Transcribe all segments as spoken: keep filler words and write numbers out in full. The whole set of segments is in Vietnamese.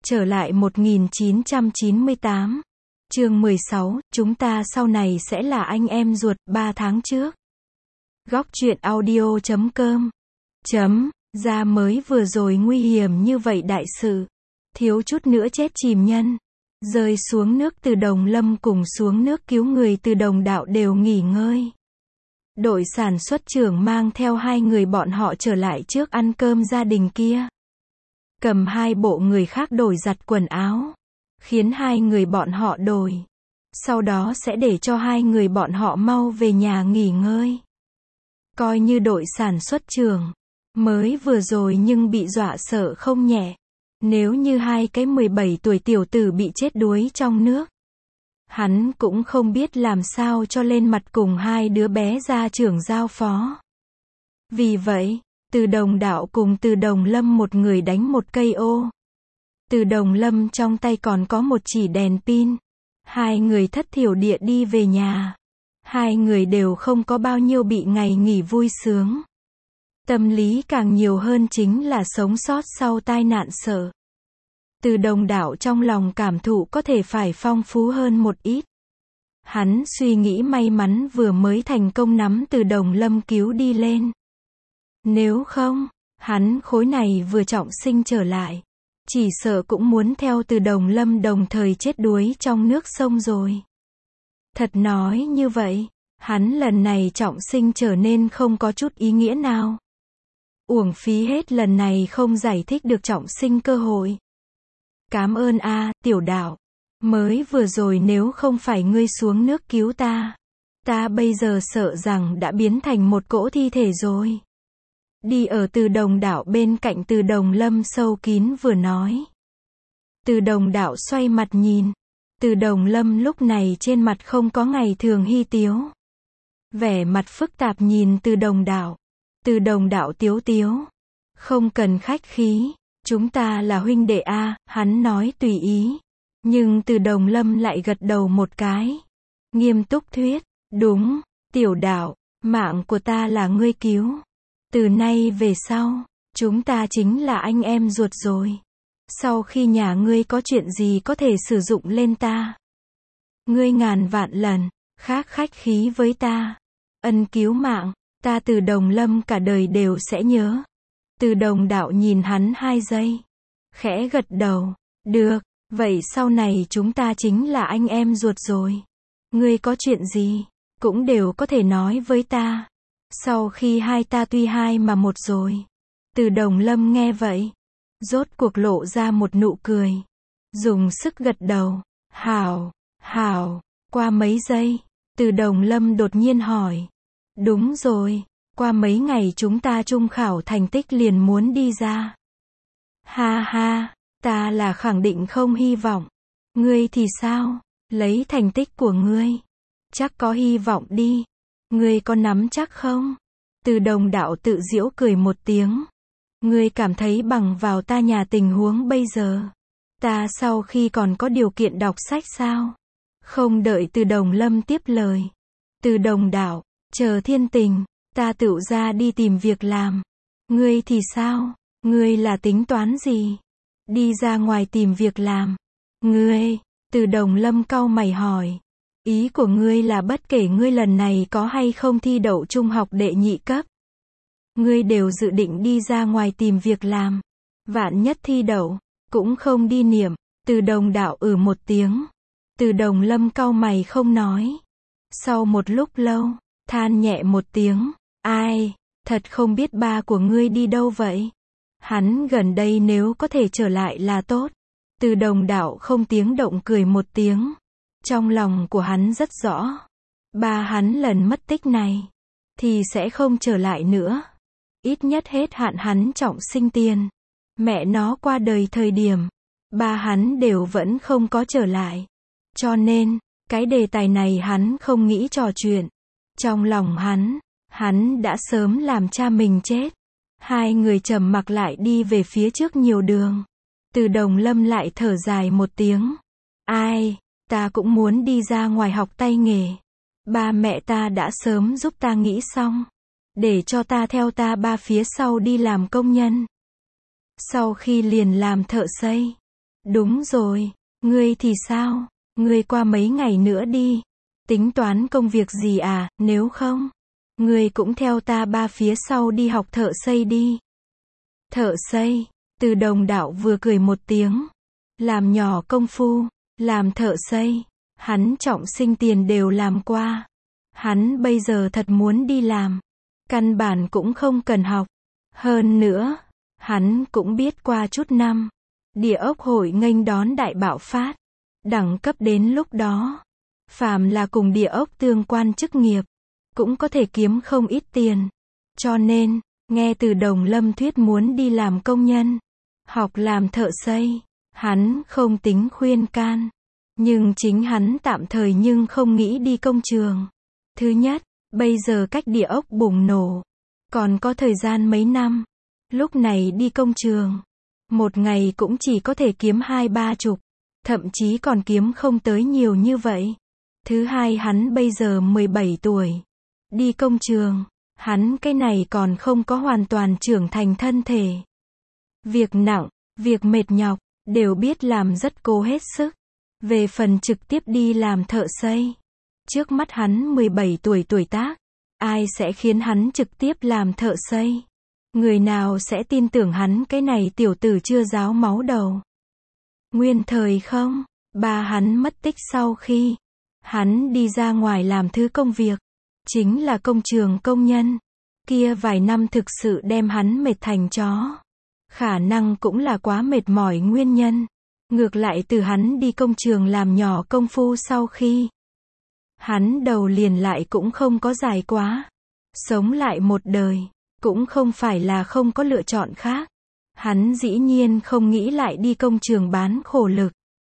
Trở lại một nghìn chín trăm chín mươi tám. Chương mười sáu, chúng ta sau này sẽ là anh em ruột, ba tháng trước. Góc truyện audio chấm com. Chấm, ra mới vừa rồi nguy hiểm như vậy đại sự. Thiếu chút nữa chết chìm nhân. Rơi xuống nước từ Đồng Lâm cùng xuống nước cứu người từ Đồng Đạo đều nghỉ ngơi. Đội sản xuất trưởng mang theo hai người bọn họ trở lại trước ăn cơm gia đình kia. Cầm hai bộ người khác đổi giặt quần áo. Khiến hai người bọn họ đổi. Sau đó sẽ để cho hai người bọn họ mau về nhà nghỉ ngơi. Coi như đội sản xuất trưởng. Mới vừa rồi nhưng bị dọa sợ không nhẹ. Nếu như hai cái mười bảy tuổi tiểu tử bị chết đuối trong nước. Hắn cũng không biết làm sao cho lên mặt cùng hai đứa bé ra trưởng giao phó. Vì vậy, Từ Đồng Đạo cùng Từ Đồng Lâm một người đánh một cây ô. Từ Đồng Lâm trong tay còn có một chỉ đèn pin. Hai người thất thiểu địa đi về nhà. Hai người đều không có bao nhiêu bị ngày nghỉ vui sướng. Tâm lý càng nhiều hơn chính là sống sót sau tai nạn sợ. Từ Đồng Đạo trong lòng cảm thụ có thể phải phong phú hơn một ít. Hắn suy nghĩ may mắn vừa mới thành công nắm Từ Đồng Lâm cứu đi lên. Nếu không, hắn khối này vừa trọng sinh trở lại. Chỉ sợ cũng muốn theo Từ Đồng Lâm đồng thời chết đuối trong nước sông rồi. Thật nói như vậy, hắn lần này trọng sinh trở nên không có chút ý nghĩa nào. Uổng phí hết lần này không giải thích được trọng sinh cơ hội. Cám ơn a, Tiểu Đạo. Mới vừa rồi nếu không phải ngươi xuống nước cứu ta, ta bây giờ sợ rằng đã biến thành một cỗ thi thể rồi. Đi ở Từ Đồng Đạo bên cạnh Từ Đồng Lâm sâu kín vừa nói. Từ Đồng Đạo xoay mặt nhìn. Từ Đồng Lâm lúc này trên mặt không có ngày thường hi tiếu. Vẻ mặt phức tạp nhìn Từ Đồng Đạo. Từ Đồng Đạo tiếu tiếu. Không cần khách khí. Chúng ta là huynh đệ a, hắn nói tùy ý. Nhưng Từ Đồng Lâm lại gật đầu một cái. Nghiêm túc thuyết. Đúng, Tiểu Đạo, mạng của ta là ngươi cứu. Từ nay về sau, chúng ta chính là anh em ruột rồi. Sau khi nhà ngươi có chuyện gì có thể sử dụng lên ta. Ngươi ngàn vạn lần, khác khách khí với ta. Ân cứu mạng, ta Từ Đồng Lâm cả đời đều sẽ nhớ. Từ Đồng Đạo nhìn hắn hai giây. Khẽ gật đầu, được, vậy sau này chúng ta chính là anh em ruột rồi. Ngươi có chuyện gì, cũng đều có thể nói với ta. Sau khi hai ta tuy hai mà một rồi. Từ Đồng Lâm nghe vậy. Rốt cuộc lộ ra một nụ cười. Dùng sức gật đầu. Hảo, hảo. Qua mấy giây. Từ Đồng Lâm đột nhiên hỏi. Đúng rồi. Qua mấy ngày chúng ta trung khảo thành tích liền muốn đi ra. Ha ha. Ta là khẳng định không hy vọng. Ngươi thì sao? Lấy thành tích của ngươi. Chắc có hy vọng đi. Ngươi có nắm chắc không? Từ Đồng Đạo tự giễu cười một tiếng. Ngươi cảm thấy bằng vào ta nhà tình huống bây giờ. Ta sau khi còn có điều kiện đọc sách sao? Không đợi Từ Đồng Lâm tiếp lời. Từ Đồng Đạo, chờ thiên tình, ta tự ra đi tìm việc làm. Ngươi thì sao? Ngươi là tính toán gì? Đi ra ngoài tìm việc làm. Ngươi, Từ Đồng Lâm cau mày hỏi. Ý của ngươi là bất kể ngươi lần này có hay không thi đậu trung học đệ nhị cấp. Ngươi đều dự định đi ra ngoài tìm việc làm. Vạn nhất thi đậu, cũng không đi niệm. Từ Đồng Đạo ừ một tiếng. Từ Đồng Lâm cau mày không nói. Sau một lúc lâu, than nhẹ một tiếng. Ai, thật không biết ba của ngươi đi đâu vậy? Hắn gần đây nếu có thể trở lại là tốt. Từ Đồng Đạo không tiếng động cười một tiếng. Trong lòng của hắn rất rõ. Ba hắn lần mất tích này. Thì sẽ không trở lại nữa. Ít nhất hết hạn hắn trọng sinh tiền. Mẹ nó qua đời thời điểm. Ba hắn đều vẫn không có trở lại. Cho nên, cái đề tài này hắn không nghĩ trò chuyện. Trong lòng hắn, hắn đã sớm làm cha mình chết. Hai người trầm mặc lại đi về phía trước nhiều đường. Từ Đồng Lâm lại thở dài một tiếng. Ai, ta cũng muốn đi ra ngoài học tay nghề. Ba mẹ ta đã sớm giúp ta nghĩ xong. Để cho ta theo ta ba phía sau đi làm công nhân. Sau khi liền làm thợ xây. Đúng rồi, ngươi thì sao? Ngươi qua mấy ngày nữa đi. Tính toán công việc gì à, nếu không, ngươi cũng theo ta ba phía sau đi học thợ xây đi. Thợ xây, Từ Đồng Đạo vừa cười một tiếng. Làm nhỏ công phu, làm thợ xây, hắn trọng sinh tiền đều làm qua. Hắn bây giờ thật muốn đi làm, căn bản cũng không cần học. Hơn nữa, hắn cũng biết qua chút năm, địa ốc hội nghênh đón đại bạo phát. Đẳng cấp đến lúc đó, phàm là cùng địa ốc tương quan chức nghiệp, cũng có thể kiếm không ít tiền. Cho nên, nghe Từ Đồng Lâm thuyết muốn đi làm công nhân, học làm thợ xây, hắn không tính khuyên can. Nhưng chính hắn tạm thời nhưng không nghĩ đi công trường. Thứ nhất, bây giờ cách địa ốc bùng nổ, còn có thời gian mấy năm. Lúc này đi công trường, một ngày cũng chỉ có thể kiếm hai ba chục, thậm chí còn kiếm không tới nhiều như vậy. Thứ hai, hắn bây giờ mười bảy tuổi. Đi công trường, hắn cái này còn không có hoàn toàn trưởng thành thân thể. Việc nặng, việc mệt nhọc, đều biết làm rất cố hết sức. Về phần trực tiếp đi làm thợ xây, trước mắt hắn mười bảy tuổi tuổi tác, ai sẽ khiến hắn trực tiếp làm thợ xây? Người nào sẽ tin tưởng hắn cái này tiểu tử chưa ráo máu đầu? Nguyên thời không, ba hắn mất tích sau khi hắn đi ra ngoài làm thứ công việc, chính là công trường công nhân. Kia vài năm thực sự đem hắn mệt thành chó. Khả năng cũng là quá mệt mỏi nguyên nhân. Ngược lại từ hắn đi công trường làm nhỏ công phu sau khi, hắn đầu liền lại cũng không có dài quá. Sống lại một đời, cũng không phải là không có lựa chọn khác. Hắn dĩ nhiên không nghĩ lại đi công trường bán khổ lực.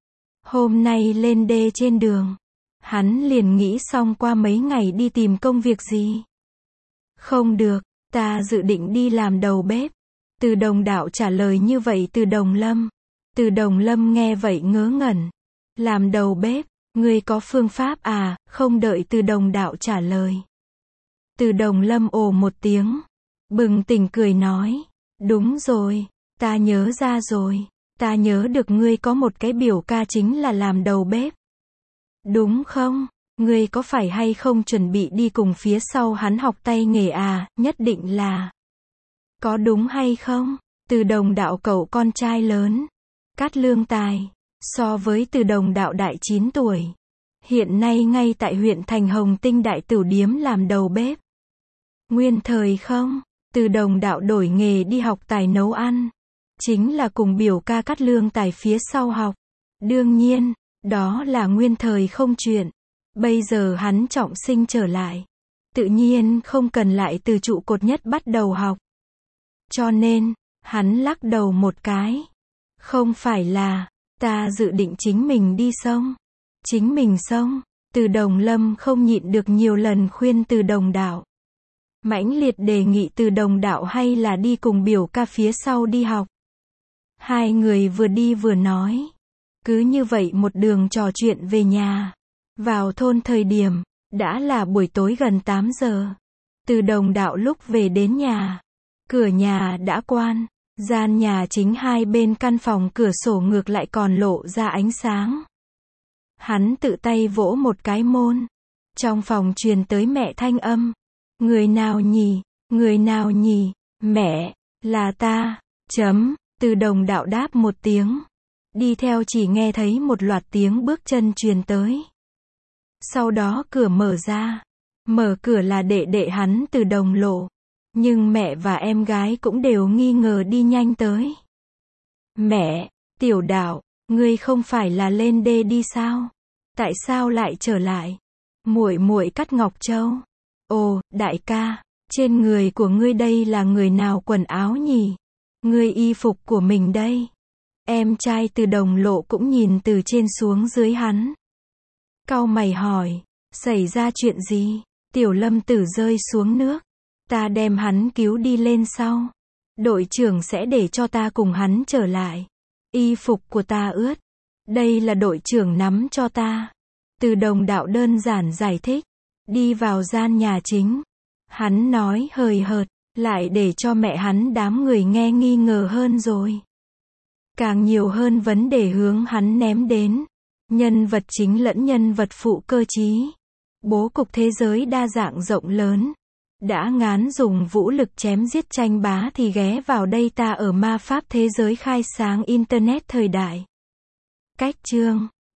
Hôm nay lên đê trên đường, hắn liền nghĩ xong qua mấy ngày đi tìm công việc gì. Không được, ta dự định đi làm đầu bếp. Từ Đồng Đạo trả lời như vậy Từ Đồng Lâm. Từ Đồng Lâm nghe vậy ngớ ngẩn. Làm đầu bếp, ngươi có phương pháp à? Không đợi Từ Đồng Đạo trả lời, Từ Đồng Lâm ồ một tiếng, bừng tỉnh cười nói, đúng rồi, ta nhớ ra rồi, ta nhớ được ngươi có một cái biểu ca chính là làm đầu bếp. Đúng không? Ngươi có phải hay không chuẩn bị đi cùng phía sau hắn học tay nghề à? Nhất định là. Có đúng hay không? Từ Đồng Đạo cậu con trai lớn, Cát Lương Tài, so với Từ Đồng Đạo đại chín tuổi. Hiện nay ngay tại huyện Thành Hồng Tinh Đại Tửu Điếm làm đầu bếp. Nguyên thời không, Từ Đồng Đạo đổi nghề đi học tài nấu ăn. Chính là cùng biểu ca Cát Lương Tài phía sau học. Đương nhiên, đó là nguyên thời không chuyện. Bây giờ hắn trọng sinh trở lại, tự nhiên không cần lại từ trụ cột nhất bắt đầu học. Cho nên, hắn lắc đầu một cái. Không phải là, ta dự định chính mình đi sông. Chính mình sông. Từ Đồng Lâm không nhịn được nhiều lần khuyên Từ Đồng Đạo. Mãnh liệt đề nghị Từ Đồng Đạo hay là đi cùng biểu ca phía sau đi học. Hai người vừa đi vừa nói. Cứ như vậy một đường trò chuyện về nhà. Vào thôn thời điểm, đã là buổi tối gần tám giờ. Từ Đồng Đạo lúc về đến nhà, cửa nhà đã quan, gian nhà chính hai bên căn phòng cửa sổ ngược lại còn lộ ra ánh sáng. Hắn tự tay vỗ một cái môn. Trong phòng truyền tới mẹ thanh âm. Người nào nhỉ? Người nào nhỉ? Mẹ, là ta. Chấm, Từ Đồng Đạo đáp một tiếng. Đi theo chỉ nghe thấy một loạt tiếng bước chân truyền tới. Sau đó cửa mở ra. Mở cửa là đệ đệ hắn Từ Đồng Lộ. Nhưng mẹ và em gái cũng đều nghi ngờ đi nhanh tới. Mẹ, Tiểu Đạo, ngươi không phải là lên đê đi sao? Tại sao lại trở lại? Muội muội Cát Ngọc Châu. Ồ, đại ca, trên người của ngươi đây là người nào quần áo nhỉ? Ngươi y phục của mình đây. Em trai Từ Đồng Lộ cũng nhìn từ trên xuống dưới hắn. Cau mày hỏi, xảy ra chuyện gì? Tiểu Lâm Tử rơi xuống nước. Ta đem hắn cứu đi lên sau. Đội trưởng sẽ để cho ta cùng hắn trở lại. Y phục của ta ướt. Đây là đội trưởng nắm cho ta. Từ Đồng Đạo đơn giản giải thích. Đi vào gian nhà chính. Hắn nói hời hợt, lại để cho mẹ hắn đám người nghe nghi ngờ hơn rồi. Càng nhiều hơn vấn đề hướng hắn ném đến. Nhân vật chính lẫn nhân vật phụ cơ trí. Bố cục thế giới đa dạng rộng lớn. Đã ngán dùng vũ lực chém giết tranh bá thì ghé vào đây ta ở ma pháp thế giới khai sáng Internet thời đại. Cách chương